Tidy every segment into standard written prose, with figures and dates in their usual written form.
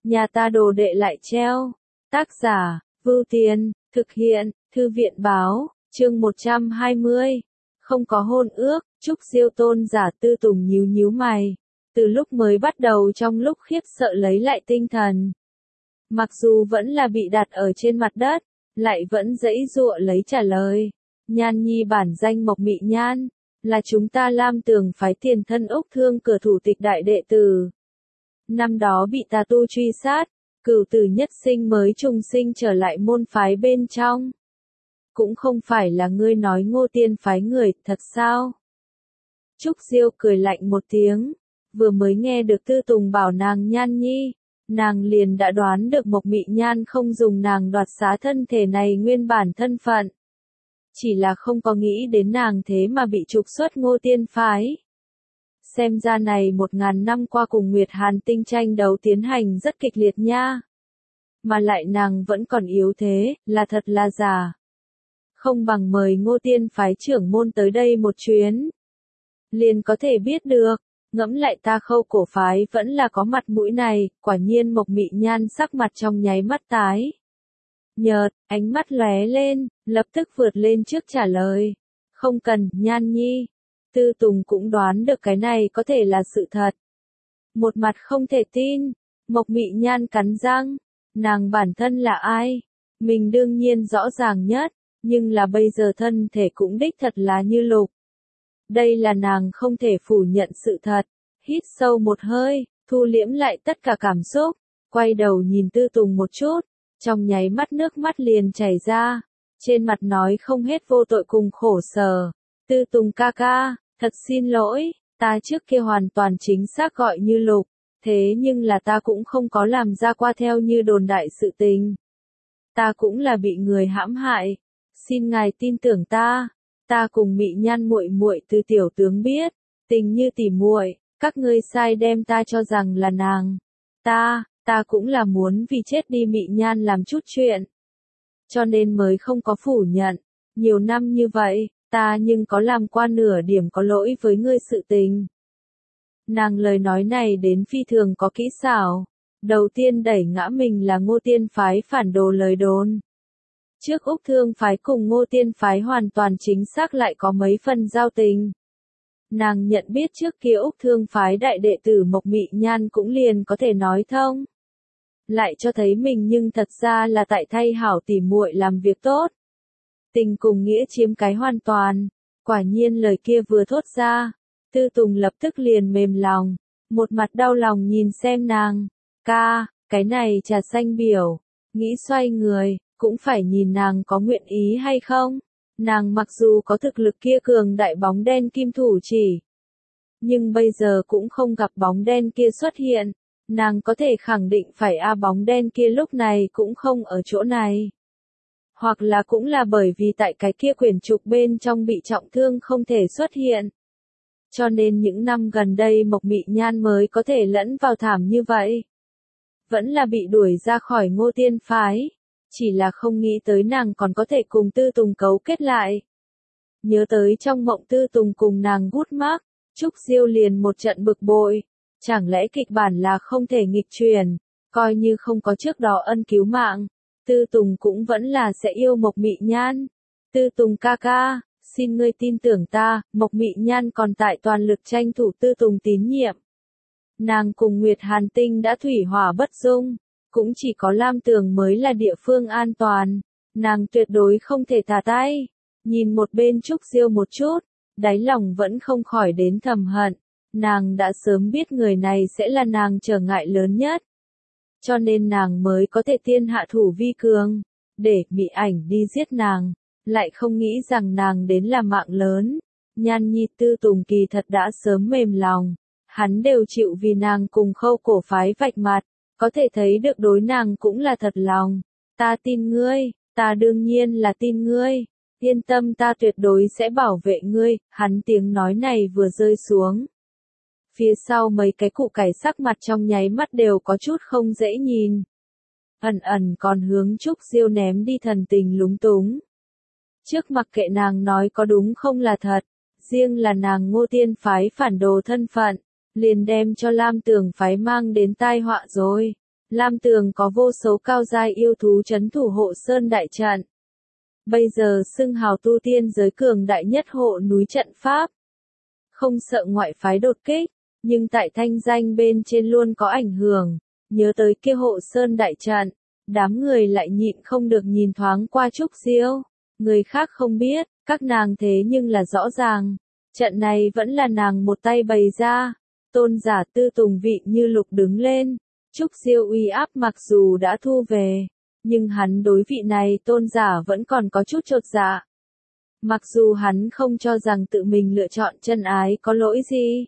nhà ta đồ đệ lại treo. Tác giả, Vưu Tiền, thực hiện, Thư viện báo, chương 120. Không có hôn ước, Trúc Diêu tôn giả Tư Tùng nhíu nhíu mày. Từ lúc mới bắt đầu trong lúc khiếp sợ lấy lại tinh thần. Mặc dù vẫn là bị đặt ở trên mặt đất, lại vẫn giãy giụa lấy trả lời. Nhan nhi bản danh Mộc Mị Nhan, là chúng ta Lam Tường phái tiền thân Úc Thương cửa thủ tịch đại đệ tử. Năm đó bị tà tu truy sát, cửu tử nhất sinh mới trùng sinh trở lại môn phái bên trong. Cũng không phải là ngươi nói Ngô Tiên phái người, thật sao? Trúc Diêu cười lạnh một tiếng, vừa mới nghe được Tư Tùng bảo nàng Nhan nhi, nàng liền đã đoán được Mộc Mị Nhan không dùng nàng đoạt xá thân thể này nguyên bản thân phận. Chỉ là không có nghĩ đến nàng thế mà bị trục xuất Ngô Tiên phái. Xem ra này 1000 năm qua cùng Nguyệt Hàn Tinh tranh đấu tiến hành rất kịch liệt nha. Mà lại nàng vẫn còn yếu thế, là thật là giả. Không bằng mời Ngô Tiên phái trưởng môn tới đây một chuyến. Liền có thể biết được, ngẫm lại ta Khâu cổ phái vẫn là có mặt mũi này, quả nhiên Mộc Mị Nhan sắc mặt trong nháy mắt tái nhợt, ánh mắt lóe lên, lập tức vượt lên trước trả lời. Không cần, Nhan nhi. Tư Tùng cũng đoán được cái này có thể là sự thật. Một mặt không thể tin, Mộc Mị Nhan cắn răng. Nàng bản thân là ai? Mình đương nhiên rõ ràng nhất, nhưng là bây giờ thân thể cũng đích thật là Như Lục. Đây là nàng không thể phủ nhận sự thật. Hít sâu một hơi, thu liễm lại tất cả cảm xúc, quay đầu nhìn Tư Tùng một chút, trong nháy mắt nước mắt liền chảy ra, trên mặt nói không hết vô tội cùng khổ sở. Tư Tùng ca ca, thật xin lỗi, ta trước kia hoàn toàn chính xác gọi Như Lục, thế nhưng là ta cũng không có làm ra qua theo như đồn đại sự tình. Ta cũng là bị người hãm hại, xin ngài tin tưởng ta. Ta cùng Mị Nhan muội muội từ tiểu tướng biết, tình như tỉ muội, các ngươi sai đem ta cho rằng là nàng. Ta cũng là muốn vì chết đi Mị Nhan làm chút chuyện. Cho nên mới không có phủ nhận. Nhiều năm như vậy, ta nhưng có làm qua nửa điểm có lỗi với ngươi sự tình. Nàng lời nói này đến phi thường có kỹ xảo. Đầu tiên đẩy ngã mình là Ngô Tiên phái phản đồ lời đồn. Trước Úc Thương phái cùng Ngô Tiên phái hoàn toàn chính xác lại có mấy phần giao tình. Nàng nhận biết trước kia Úc Thương phái đại đệ tử Mộc Mị Nhan cũng liền có thể nói thông. Lại cho thấy mình nhưng thật ra là tại thay hảo tỉ muội làm việc tốt. Tình cùng nghĩa chiếm cái hoàn toàn. Quả nhiên lời kia vừa thốt ra, Tư Tùng lập tức liền mềm lòng, một mặt đau lòng nhìn xem nàng. Ca, cái này trà xanh biểu, nghĩ xoay người, cũng phải nhìn nàng có nguyện ý hay không. Nàng mặc dù có thực lực kia cường đại bóng đen kim thủ chỉ, nhưng bây giờ cũng không gặp bóng đen kia xuất hiện. Nàng có thể khẳng định phải bóng đen kia lúc này cũng không ở chỗ này. Hoặc là cũng là bởi vì tại cái kia quyển trục bên trong bị trọng thương không thể xuất hiện. Cho nên những năm gần đây Mộc Mị Nhan mới có thể lẫn vào thảm như vậy. Vẫn là bị đuổi ra khỏi Ngô Tiên phái. Chỉ là không nghĩ tới nàng còn có thể cùng Tư Tùng cấu kết lại. Nhớ tới trong mộng Tư Tùng cùng nàng gút mác, Trúc Diêu liền một trận bực bội. Chẳng lẽ kịch bản là không thể nghịch chuyển, coi như không có trước đó ân cứu mạng, Tư Tùng cũng vẫn là sẽ yêu Mộc Mị Nhan. Tư Tùng ca ca, xin ngươi tin tưởng ta, Mộc Mị Nhan còn tại toàn lực tranh thủ Tư Tùng tín nhiệm. Nàng cùng Nguyệt Hàn Tinh đã thủy hỏa bất dung, cũng chỉ có Lam Tường mới là địa phương an toàn, nàng tuyệt đối không thể thả tay. Nhìn một bên Trúc Diêu một chút, đáy lòng vẫn không khỏi đến thầm hận. Nàng đã sớm biết người này sẽ là nàng trở ngại lớn nhất. Cho nên nàng mới có thể tiên hạ thủ vi cường, để Mị Ảnh đi giết nàng, lại không nghĩ rằng nàng đến là mạng lớn. Nhan nhi Tư Tùng kỳ thật đã sớm mềm lòng, hắn đều chịu vì nàng cùng Khâu cổ phái vạch mặt, có thể thấy được đối nàng cũng là thật lòng. Ta tin ngươi, ta đương nhiên là tin ngươi, yên tâm ta tuyệt đối sẽ bảo vệ ngươi. Hắn tiếng nói này vừa rơi xuống, phía sau mấy cái cụ cải sắc mặt trong nháy mắt đều có chút không dễ nhìn. Ẩn ẩn còn hướng Trúc Diêu ném đi thần tình lúng túng. Trước mặc kệ nàng nói có đúng không là thật, riêng là nàng Ngô Tiên phái phản đồ thân phận, liền đem cho Lam Tường phái mang đến tai họa rồi. Lam Tường có vô số cao giai yêu thú trấn thủ hộ sơn đại trận. Bây giờ xưng hào tu tiên giới cường đại nhất hộ núi trận pháp. Không sợ ngoại phái đột kích, nhưng tại thanh danh bên trên luôn có ảnh hưởng. Nhớ tới kia hộ sơn đại trận, đám người lại nhịn không được nhìn thoáng qua Trúc Diêu. Người khác không biết, các nàng thế nhưng là rõ ràng. Trận này vẫn là nàng một tay bày ra. Tôn giả Tư Tùng vị như lục đứng lên. Trúc Diêu uy áp mặc dù đã thu về, nhưng hắn đối vị này tôn giả vẫn còn có chút chột dạ. Mặc dù hắn không cho rằng tự mình lựa chọn chân ái có lỗi gì.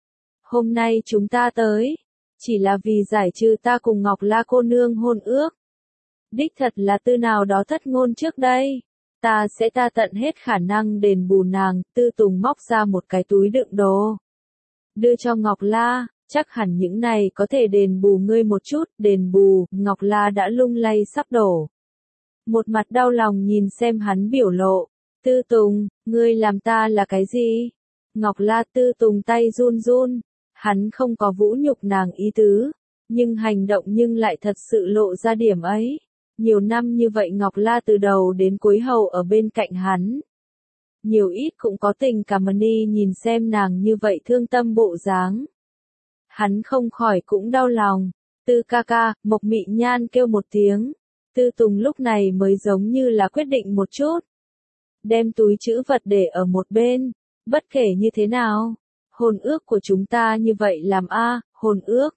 Hôm nay chúng ta tới, chỉ là vì giải trừ ta cùng Ngọc La cô nương hôn ước. Đích thật là tư nào đó thất ngôn trước đây. Ta sẽ tận hết khả năng đền bù nàng. Tư Tùng móc ra một cái túi đựng đồ. Đưa cho Ngọc La, chắc hẳn những này có thể đền bù ngươi một chút. Đền bù, Ngọc La đã lung lay sắp đổ. Một mặt đau lòng nhìn xem hắn biểu lộ. Tư Tùng, ngươi làm ta là cái gì? Ngọc La. Tư Tùng tay run run. Hắn không có vũ nhục nàng ý tứ, nhưng hành động nhưng lại thật sự lộ ra điểm ấy. Nhiều năm như vậy Ngọc La từ đầu đến cuối hầu ở bên cạnh hắn. Nhiều ít cũng có tình cảm đi nhìn xem nàng như vậy thương tâm bộ dáng. Hắn không khỏi cũng đau lòng. Tư ca ca, Mộc Mị Nhan kêu một tiếng. Tư Tùng lúc này mới giống như là quyết định một chút. Đem túi trữ vật để ở một bên. Bất kể như thế nào, hôn ước của chúng ta như vậy làm hôn ước.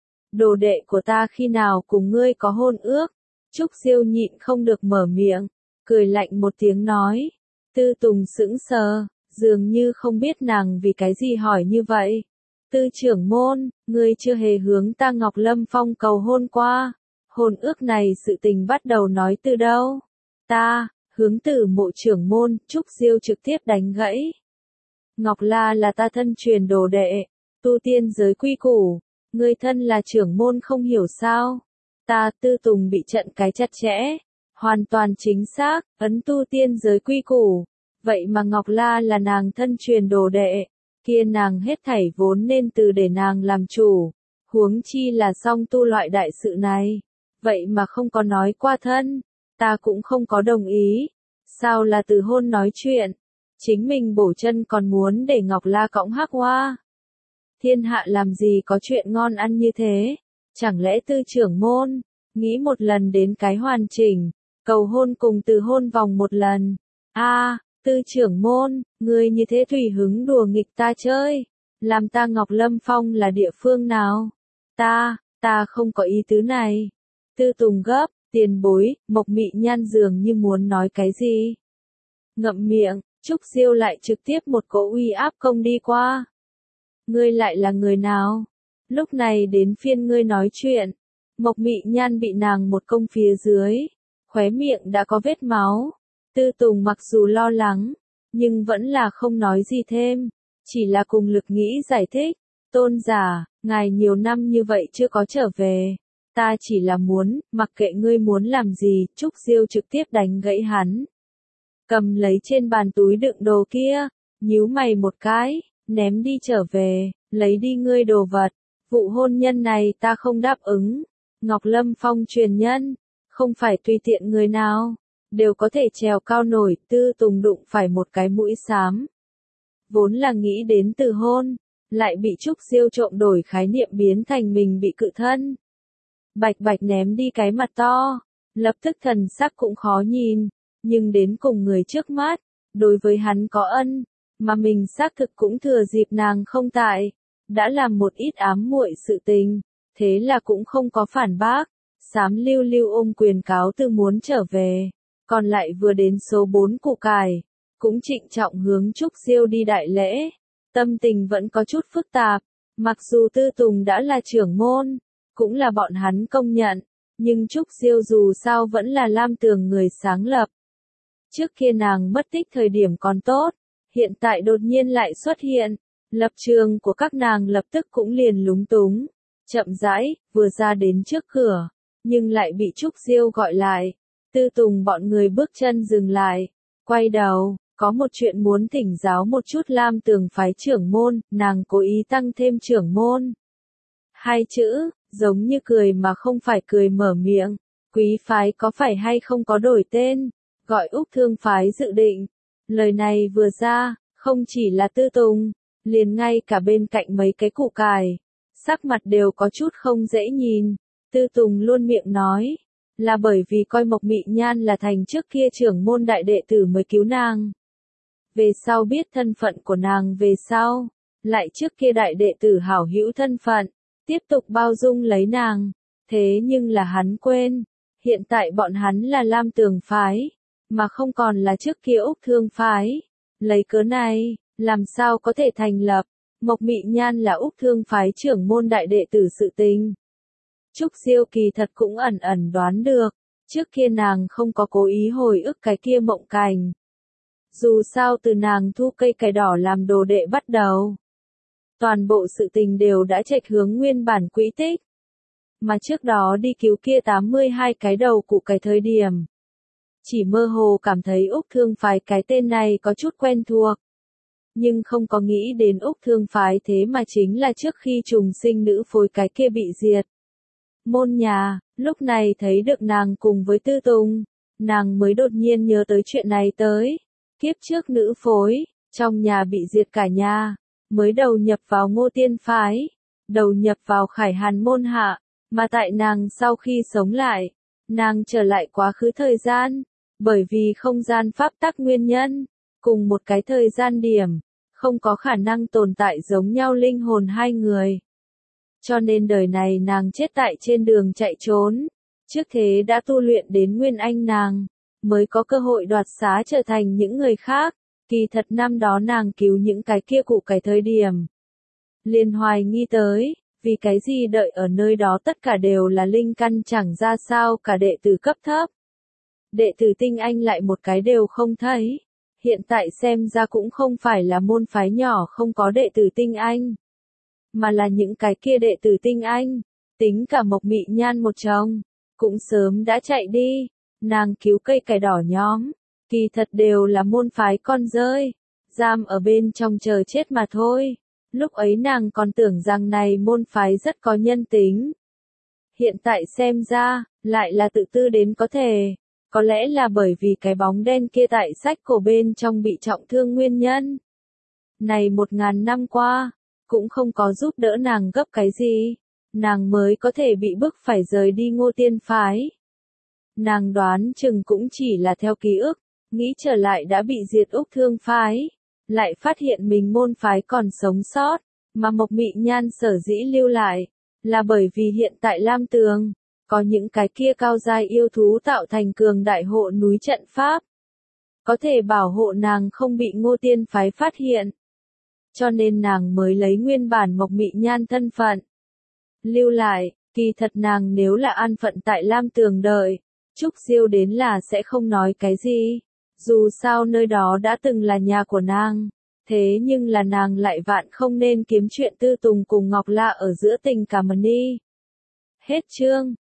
Đồ đệ của ta khi nào cùng ngươi có hôn ước? Trúc Diêu nhịn không được mở miệng, cười lạnh một tiếng nói. Tư Tùng sững sờ, dường như không biết nàng vì cái gì hỏi như vậy. Tư trưởng môn, ngươi chưa hề hướng ta Ngọc Lâm Phong cầu hôn qua. Hôn ước này sự tình bắt đầu nói từ đâu? Ta, hướng Tử Mộ trưởng môn. Trúc Diêu trực tiếp đánh gãy. Ngọc La là ta thân truyền đồ đệ, tu tiên giới quy củ, ngươi thân là trưởng môn không hiểu sao? Ta. Tư Tùng bị trận cái chặt chẽ, hoàn toàn chính xác, ấn tu tiên giới quy củ, vậy mà Ngọc La là nàng thân truyền đồ đệ, kia nàng hết thảy vốn nên từ để nàng làm chủ, huống chi là song tu loại đại sự này, vậy mà không có nói qua thân, ta cũng không có đồng ý, sao là từ hôn nói chuyện? Chính mình bổ chân còn muốn để Ngọc La cõng hắc hoa. Thiên hạ làm gì có chuyện ngon ăn như thế? Chẳng lẽ Tư trưởng môn, nghĩ một lần đến cái hoàn chỉnh, cầu hôn cùng từ hôn vòng một lần. Tư trưởng môn, ngươi như thế tùy hứng đùa nghịch ta chơi. Làm ta Ngọc Lâm Phong là địa phương nào? Ta không có ý tứ này. Tư Tùng gấp, tiền bối. Mộc Mị Nhan dường như muốn nói cái gì. Ngậm miệng. Trúc Diêu lại trực tiếp một cỗ uy áp công đi qua. Ngươi lại là người nào? Lúc này đến phiên ngươi nói chuyện. Mộc Mị Nhan bị nàng một công phía dưới, khóe miệng đã có vết máu. Tư Tùng mặc dù lo lắng, nhưng vẫn là không nói gì thêm, chỉ là cùng lực nghĩ giải thích. Tôn giả, ngài nhiều năm như vậy chưa có trở về. Ta chỉ là muốn, mặc kệ ngươi muốn làm gì. Trúc Diêu trực tiếp đánh gãy hắn. Cầm lấy trên bàn túi đựng đồ kia, nhíu mày một cái, ném đi trở về, lấy đi ngươi đồ vật. Vụ hôn nhân này ta không đáp ứng. Ngọc Lâm Phong truyền nhân, không phải tùy tiện người nào đều có thể trèo cao nổi. Tư Tùng đụng phải một cái mũi xám. Vốn là nghĩ đến từ hôn, lại bị Trúc Diêu trộm đổi khái niệm biến thành mình bị cự thân. Bạch bạch ném đi cái mặt to, lập tức thần sắc cũng khó nhìn. Nhưng đến cùng người trước mắt, đối với hắn có ân, mà mình xác thực cũng thừa dịp nàng không tại, đã làm một ít ám muội sự tình, thế là cũng không có phản bác. Xám lưu lưu ôm quyền cáo từ muốn trở về, còn lại vừa đến số 4 củ cải, cũng trịnh trọng hướng Trúc Diêu đi đại lễ, tâm tình vẫn có chút phức tạp, mặc dù Tư Tùng đã là trưởng môn, cũng là bọn hắn công nhận, nhưng Trúc Diêu dù sao vẫn là Lam Tường người sáng lập. Trước kia nàng mất tích thời điểm còn tốt, hiện tại đột nhiên lại xuất hiện, lập trường của các nàng lập tức cũng liền lúng túng, chậm rãi, vừa ra đến trước cửa, nhưng lại bị Trúc Diêu gọi lại. Tư Tùng bọn người bước chân dừng lại, quay đầu, có một chuyện muốn thỉnh giáo một chút. Lam Tường phái trưởng môn, nàng cố ý tăng thêm trưởng môn hai chữ, giống như cười mà không phải cười mở miệng, quý phái có phải hay không có đổi tên, gọi Úc Thương phái dự định. Lời này vừa ra, không chỉ là Tư Tùng, liền ngay cả bên cạnh mấy cái củ cải, sắc mặt đều có chút không dễ nhìn. Tư Tùng luôn miệng nói, là bởi vì coi Mộc Mị Nhan là thành trước kia trưởng môn đại đệ tử mới cứu nàng. Về sau biết thân phận của nàng về sau, lại trước kia đại đệ tử hảo hữu thân phận, tiếp tục bao dung lấy nàng. Thế nhưng là hắn quên, hiện tại bọn hắn là Lam Tường phái, mà không còn là trước kia Úc Thương phái. Lấy cớ này, làm sao có thể thành lập, Mộc Mị Nhan là Úc Thương phái trưởng môn đại đệ tử sự tình. Trúc Diêu kỳ thật cũng ẩn ẩn đoán được, trước kia nàng không có cố ý hồi ức cái kia mộng cảnh. Dù sao từ nàng thu cây cải đỏ làm đồ đệ bắt đầu, toàn bộ sự tình đều đã chệch hướng nguyên bản quỹ tích. Mà trước đó đi cứu kia 82 cái đầu cụ cái thời điểm, chỉ mơ hồ cảm thấy Úc Thương phái cái tên này có chút quen thuộc. Nhưng không có nghĩ đến Úc Thương phái thế mà chính là trước khi trùng sinh nữ phối cái kia bị diệt. Môn nhà, lúc này thấy được nàng cùng với Tư Tùng, nàng mới đột nhiên nhớ tới chuyện này tới. Kiếp trước nữ phối, trong nhà bị diệt cả nhà, mới đầu nhập vào Ngô Tiên phái, đầu nhập vào Khải Hàn môn hạ, mà tại nàng sau khi sống lại, nàng trở lại quá khứ thời gian, bởi vì không gian pháp tắc nguyên nhân, cùng một cái thời gian điểm, không có khả năng tồn tại giống nhau linh hồn hai người. Cho nên đời này nàng chết tại trên đường chạy trốn, trước thế đã tu luyện đến Nguyên Anh nàng, mới có cơ hội đoạt xá trở thành những người khác. Kỳ thật năm đó nàng cứu những cái kia cụ cái thời điểm, liền hoài nghi tới, vì cái gì đợi ở nơi đó tất cả đều là linh căn chẳng ra sao cả đệ tử cấp thấp. Đệ tử tinh anh lại một cái đều không thấy, hiện tại xem ra cũng không phải là môn phái nhỏ không có đệ tử tinh anh, mà là những cái kia đệ tử tinh anh, tính cả Mộc Mị Nhan một chồng, cũng sớm đã chạy đi. Nàng cứu cây cải đỏ nhóm, kỳ thật đều là môn phái con rơi, giam ở bên trong chờ chết mà thôi. Lúc ấy nàng còn tưởng rằng này môn phái rất có nhân tính. Hiện tại xem ra, lại là tự tư đến có thể. Có lẽ là bởi vì cái bóng đen kia tại sách cổ bên trong bị trọng thương nguyên nhân. Này 1000 năm qua, cũng không có giúp đỡ nàng gấp cái gì, nàng mới có thể bị bức phải rời đi Ngô Tiên phái. Nàng đoán chừng cũng chỉ là theo ký ức, nghĩ trở lại đã bị diệt Úc Thương phái, lại phát hiện mình môn phái còn sống sót, mà Mộc Mị Nhan sở dĩ lưu lại, là bởi vì hiện tại Lam Tường, có những cái kia cao giai yêu thú tạo thành cường đại hộ núi trận pháp, có thể bảo hộ nàng không bị Ngô Tiên phái phát hiện. Cho nên nàng mới lấy nguyên bản Mộc Mị Nhan thân phận lưu lại. Kỳ thật nàng nếu là an phận tại Lam Tường đợi, Trúc Diêu đến là sẽ không nói cái gì, dù sao nơi đó đã từng là nhà của nàng, thế nhưng là nàng lại vạn không nên kiếm chuyện Tư Tùng cùng Ngọc Lạ ở giữa tình cảm đi. Hết chương.